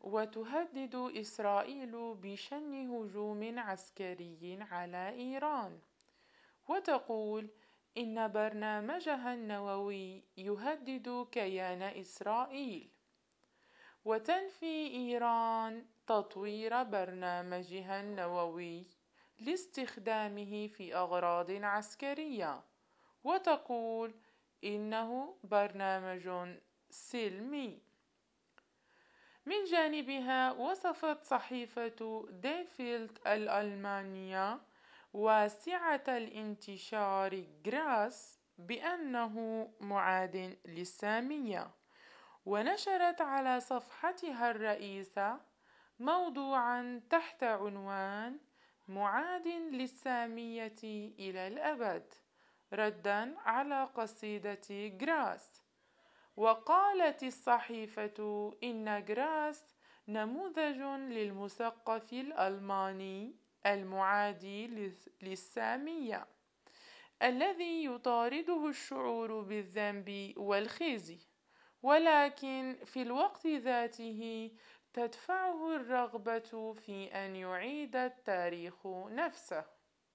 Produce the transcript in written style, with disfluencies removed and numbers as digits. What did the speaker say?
وتهدد إسرائيل بشن هجوم عسكري على إيران، وتقول إن برنامجها النووي يهدد كيان إسرائيل، وتنفي إيران تطوير برنامجها النووي لاستخدامه في أغراض عسكرية، وتقول إنه برنامج سلمي. من جانبها وصفت صحيفة دي فيلد الألمانية واسعة الانتشار غراس بأنه معاد للسامية، ونشرت على صفحتها الرئيسة موضوعا تحت عنوان معاد للسامية إلى الأبد، ردا على قصيدة غراس. وقالت الصحيفة إن غراس نموذج للمثقف الألماني المعادي للسامية الذي يطارده الشعور بالذنب والخزي، ولكن في الوقت ذاته تدفعه الرغبة في أن يعيد التاريخ نفسه.